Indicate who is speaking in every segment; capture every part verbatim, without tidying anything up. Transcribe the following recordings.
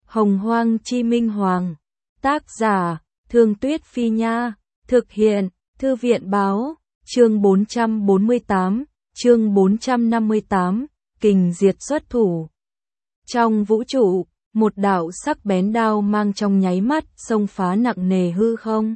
Speaker 1: Hồng Hoang Chi Minh Hoàng. Tác giả, Thương Tuyết Phi Nha. Thực hiện, Thư viện Báo. Chương bốn trăm bốn mươi tám, chương bốn trăm năm mươi tám, Kình Diệt xuất thủ. Trong vũ trụ, một đạo sắc bén đao mang trong nháy mắt xông phá nặng nề hư không.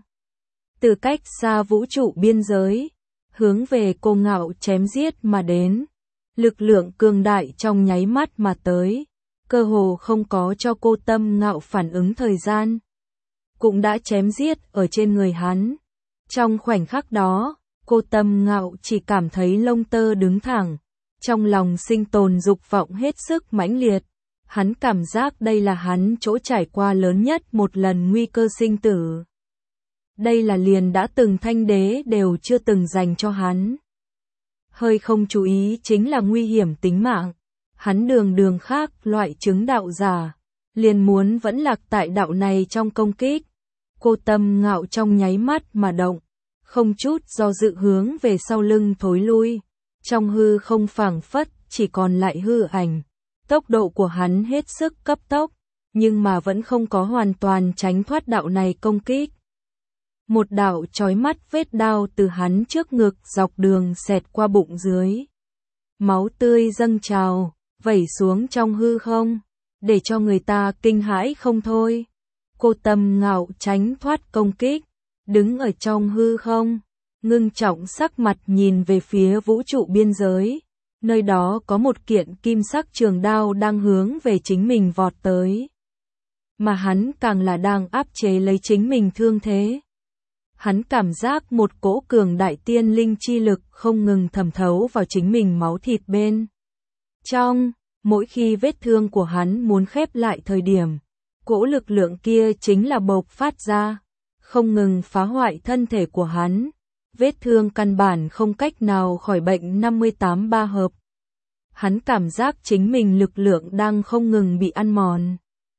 Speaker 1: Từ cách xa vũ trụ biên giới, hướng về Cô Ngạo chém giết mà đến. Lực lượng cường đại trong nháy mắt mà tới, cơ hồ không có cho Cô Tâm Ngạo phản ứng thời gian. Cũng đã chém giết ở trên người hắn. Trong khoảnh khắc đó, Cô Tâm Ngạo chỉ cảm thấy lông tơ đứng thẳng, trong lòng sinh tồn dục vọng hết sức mãnh liệt. Hắn cảm giác đây là hắn chỗ trải qua lớn nhất một lần nguy cơ sinh tử. Đây là liền đã từng thanh đế đều chưa từng dành cho hắn. Hơi không chú ý chính là nguy hiểm tính mạng. Hắn đường đường khác loại chứng đạo giả, liền muốn vẫn lạc tại đạo này trong công kích. Cô Tâm Ngạo trong nháy mắt mà động, không chút do dự hướng về sau lưng thối lui. Trong hư không phảng phất chỉ còn lại hư ảnh. Tốc độ của hắn hết sức cấp tốc, nhưng mà vẫn không có hoàn toàn tránh thoát đạo này công kích. Một đạo chói mắt vết đao từ hắn trước ngực dọc đường xẹt qua bụng dưới. Máu tươi dâng trào, vẩy xuống trong hư không, để cho người ta kinh hãi không thôi. Cô Tâm Ngạo tránh thoát công kích, đứng ở trong hư không, ngưng trọng sắc mặt nhìn về phía vũ trụ biên giới. Nơi đó có một kiện kim sắc trường đao đang hướng về chính mình vọt tới. Mà hắn càng là đang áp chế lấy chính mình thương thế. Hắn cảm giác một cỗ cường đại tiên linh chi lực không ngừng thẩm thấu vào chính mình máu thịt bên trong. Mỗi khi vết thương của hắn muốn khép lại thời điểm, cỗ lực lượng kia chính là bộc phát ra, không ngừng phá hoại thân thể của hắn. Vết thương căn bản không cách nào khỏi bệnh năm mươi tám ba hợp. Hắn cảm giác chính mình lực lượng đang không ngừng bị ăn mòn.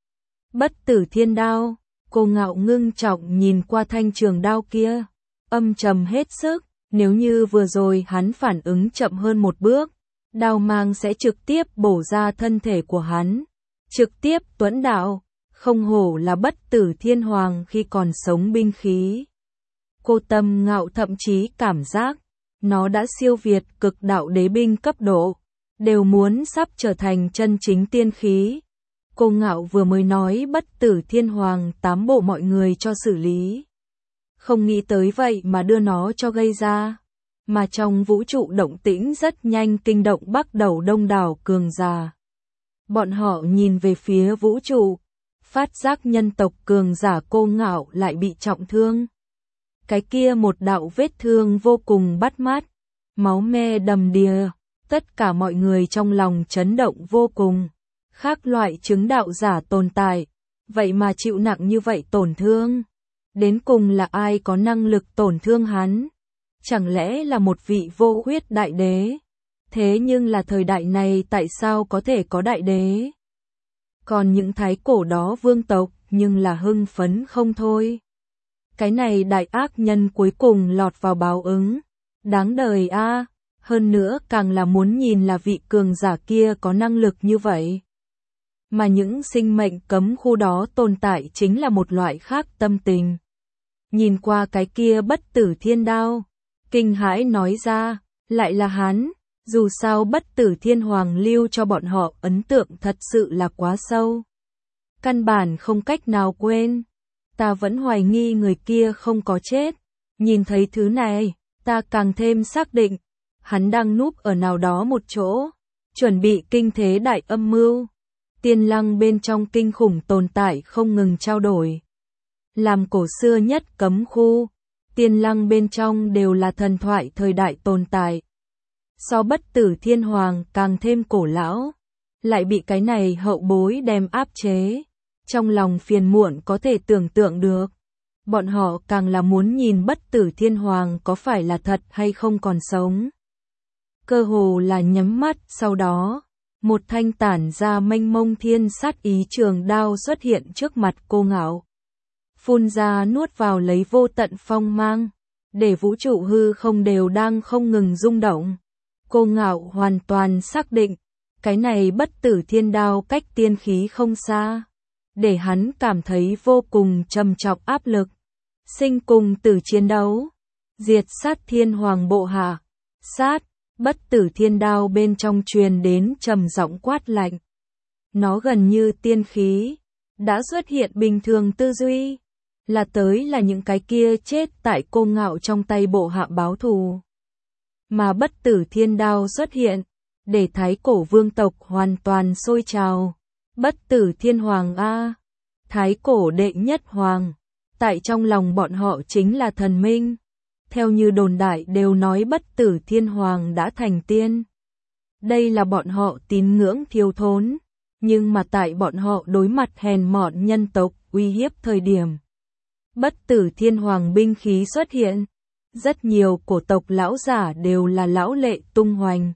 Speaker 1: Bất tử thiên đao, Cô Ngạo ngưng trọng nhìn qua thanh trường đao kia, âm trầm hết sức. Nếu như vừa rồi hắn phản ứng chậm hơn một bước, đao mang sẽ trực tiếp bổ ra thân thể của hắn, trực tiếp tuẫn đạo. Không hổ là bất tử thiên hoàng khi còn sống binh khí. Cô Tâm Ngạo thậm chí cảm giác nó đã siêu việt cực đạo đế binh cấp độ, đều muốn sắp trở thành chân chính tiên khí. Cô Ngạo vừa mới nói bất tử thiên hoàng tám bộ mọi người cho xử lý, không nghĩ tới vậy mà đưa nó cho gây ra. Mà trong vũ trụ động tĩnh rất nhanh kinh động bắt đầu đông đảo cường giả. Bọn họ nhìn về phía vũ trụ, phát giác nhân tộc cường giả Cô Ngạo lại bị trọng thương. Cái kia một đạo vết thương vô cùng bắt mắt, máu me đầm đìa, tất cả mọi người trong lòng chấn động vô cùng. Khác loại chứng đạo giả tồn tại, vậy mà chịu nặng như vậy tổn thương. Đến cùng là ai có năng lực tổn thương hắn? Chẳng lẽ là một vị vô huyết đại đế? Thế nhưng là thời đại này tại sao có thể có đại đế? Còn những thái cổ đó vương tộc nhưng là hưng phấn không thôi. Cái này đại ác nhân cuối cùng lọt vào báo ứng. Đáng đời a, à. Hơn nữa càng là muốn nhìn là vị cường giả kia có năng lực như vậy. Mà những sinh mệnh cấm khu đó tồn tại chính là một loại khác tâm tình. Nhìn qua cái kia bất tử thiên đao, kinh hãi nói ra, lại là hắn. Dù sao bất tử thiên hoàng lưu cho bọn họ ấn tượng thật sự là quá sâu. Căn bản không cách nào quên. Ta vẫn hoài nghi người kia không có chết. Nhìn thấy thứ này, ta càng thêm xác định. Hắn đang núp ở nào đó một chỗ, chuẩn bị kinh thế đại âm mưu. Tiên lăng bên trong kinh khủng tồn tại không ngừng trao đổi. Làm cổ xưa nhất cấm khu, tiên lăng bên trong đều là thần thoại thời đại tồn tại. So bất tử thiên hoàng càng thêm cổ lão, lại bị cái này hậu bối đem áp chế. Trong lòng phiền muộn có thể tưởng tượng được. Bọn họ càng là muốn nhìn bất tử thiên hoàng có phải là thật hay không còn sống. Cơ hồ là nhắm mắt, sau đó, một thanh tản ra mênh mông thiên sát ý trường đao xuất hiện trước mặt Cô Ngạo. Phun ra nuốt vào lấy vô tận phong mang, để vũ trụ hư không đều đang không ngừng rung động. Cô Ngạo hoàn toàn xác định, cái này bất tử thiên đao cách tiên khí không xa. để hắn cảm thấy vô cùng trầm trọng áp lực. Sinh cùng tử chiến đấu, diệt sát thiên hoàng bộ hạ, sát, bất tử thiên đao bên trong truyền đến trầm giọng quát lạnh. Nó gần như tiên khí, đã xuất hiện bình thường tư duy, là tới là những cái kia chết tại Cô Ngạo trong tay bộ hạ báo thù. Mà bất tử thiên đao xuất hiện, để thái cổ vương tộc hoàn toàn sôi trào. Bất tử thiên hoàng A, thái cổ đệ nhất hoàng, tại trong lòng bọn họ chính là thần minh. Theo như đồn đại đều nói bất tử thiên hoàng đã thành tiên. Đây là bọn họ tín ngưỡng thiếu thốn, nhưng mà tại bọn họ đối mặt hèn mọn nhân tộc uy hiếp thời điểm. Bất tử thiên hoàng binh khí xuất hiện, rất nhiều cổ tộc lão giả đều là lão lệ tung hoành.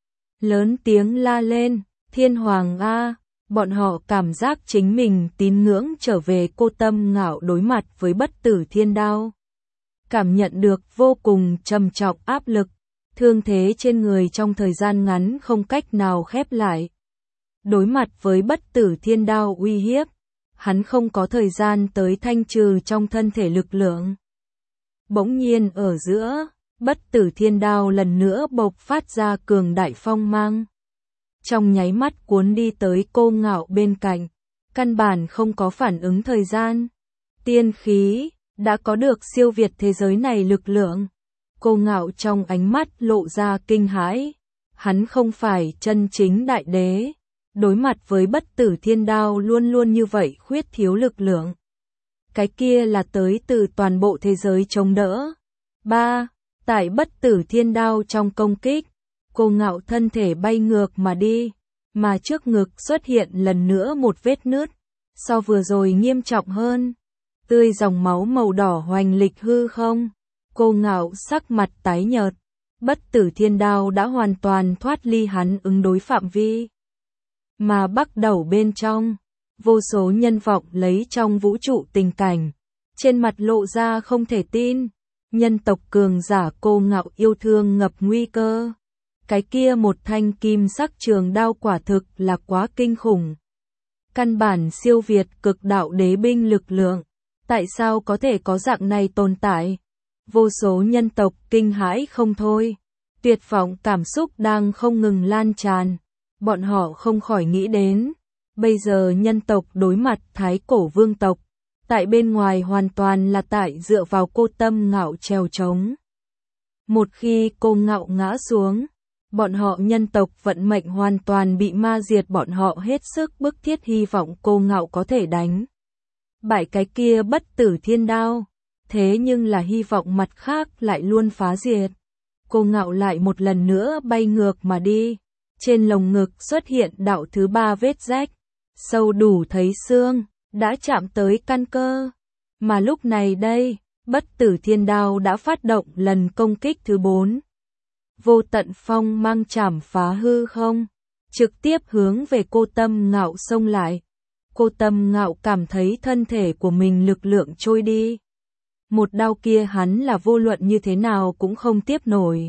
Speaker 1: Lớn tiếng la lên, thiên hoàng A, bọn họ cảm giác chính mình tín ngưỡng trở về Cô Tâm Ngạo đối mặt với bất tử thiên đao. Cảm nhận được vô cùng trầm trọng áp lực, thương thế trên người trong thời gian ngắn không cách nào khép lại. Đối mặt với bất tử thiên đao uy hiếp, hắn không có thời gian tới thanh trừ trong thân thể lực lượng. Bỗng nhiên ở giữa, bất tử thiên đao lần nữa bộc phát ra cường đại phong mang. Trong nháy mắt cuốn đi tới Cô Ngạo bên cạnh, căn bản không có phản ứng thời gian. Tiên khí, đã có được siêu việt thế giới này lực lượng. Cô Ngạo trong ánh mắt lộ ra kinh hãi. Hắn không phải chân chính đại đế. Đối mặt với bất tử thiên đao luôn luôn như vậy khuyết thiếu lực lượng. Cái kia là tới từ toàn bộ thế giới chống đỡ. ba. Tại bất tử thiên đao trong công kích, Cô Ngạo thân thể bay ngược mà đi, mà trước ngực xuất hiện lần nữa một vết nứt, so vừa rồi nghiêm trọng hơn. Tươi dòng máu màu đỏ hoành lịch hư không. Cô Ngạo sắc mặt tái nhợt, bất tử thiên đao đã hoàn toàn thoát ly hắn ứng đối phạm vi. Mà bắt đầu bên trong, vô số nhân vọng lấy trong vũ trụ tình cảnh, trên mặt lộ ra không thể tin. Nhân tộc cường giả Cô Ngạo yêu thương ngập nguy cơ. Cái kia một thanh kim sắc trường đao quả thực là quá kinh khủng. Căn bản siêu việt cực đạo đế binh lực lượng. Tại sao có thể có dạng này tồn tại? Vô số nhân tộc kinh hãi không thôi. Tuyệt vọng cảm xúc đang không ngừng lan tràn. Bọn họ không khỏi nghĩ đến. Bây giờ nhân tộc đối mặt thái cổ vương tộc. Tại bên ngoài hoàn toàn là tại dựa vào Cô Tâm Ngạo trèo trống. Một khi Cô Ngạo ngã xuống, bọn họ nhân tộc vận mệnh hoàn toàn bị ma diệt, bọn họ hết sức bức thiết hy vọng Cô Ngạo có thể đánh bại cái kia bất tử thiên đao. Thế nhưng là hy vọng mặt khác lại luôn phá diệt. Cô Ngạo lại một lần nữa bay ngược mà đi. Trên lồng ngực xuất hiện đạo thứ ba vết rách, sâu đủ thấy xương, đã chạm tới căn cơ. Mà lúc này đây, bất tử thiên đao đã phát động lần công kích thứ bốn. Vô tận phong mang chảm phá hư không, trực tiếp hướng về Cô Tâm Ngạo xông lại. Cô Tâm Ngạo cảm thấy thân thể của mình lực lượng trôi đi. Một đao kia hắn là vô luận như thế nào cũng không tiếp nổi.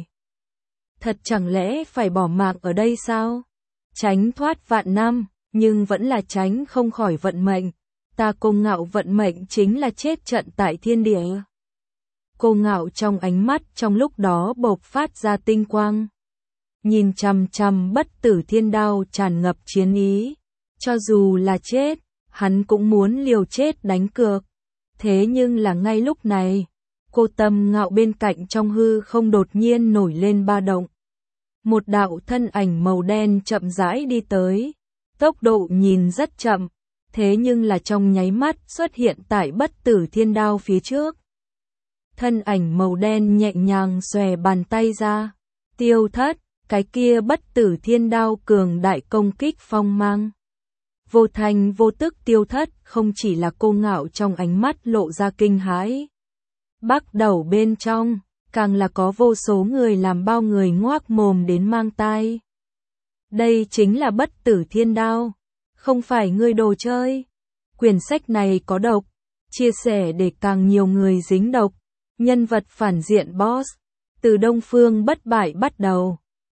Speaker 1: Thật chẳng lẽ phải bỏ mạng ở đây sao? Tránh thoát vạn năm, nhưng vẫn là tránh không khỏi vận mệnh. Ta Cô Ngạo vận mệnh chính là chết trận tại thiên địa. Cô Ngạo trong ánh mắt trong lúc đó bộc phát ra tinh quang. Nhìn chằm chằm bất tử thiên đao tràn ngập chiến ý. Cho dù là chết, hắn cũng muốn liều chết đánh cược. Thế nhưng là ngay lúc này, Cô Tâm Ngạo bên cạnh trong hư không đột nhiên nổi lên ba động. Một đạo thân ảnh màu đen chậm rãi đi tới. Tốc độ nhìn rất chậm, thế nhưng là trong nháy mắt xuất hiện tại bất tử thiên đao phía trước. Thân ảnh màu đen nhẹ nhàng xòe bàn tay ra, tiêu thất, cái kia bất tử thiên đao cường đại công kích phong mang. Vô thành vô tức tiêu thất, không chỉ là Cô Ngạo trong ánh mắt lộ ra kinh hãi. Bắt đầu bên trong, càng là có vô số người làm bao người ngoác mồm đến mang tai. Đây chính là bất tử thiên đao, không phải ngươi đồ chơi. Quyển sách này có độc, chia sẻ để càng nhiều người dính độc. Nhân vật phản diện boss, từ Đông Phương Bất Bại bắt đầu.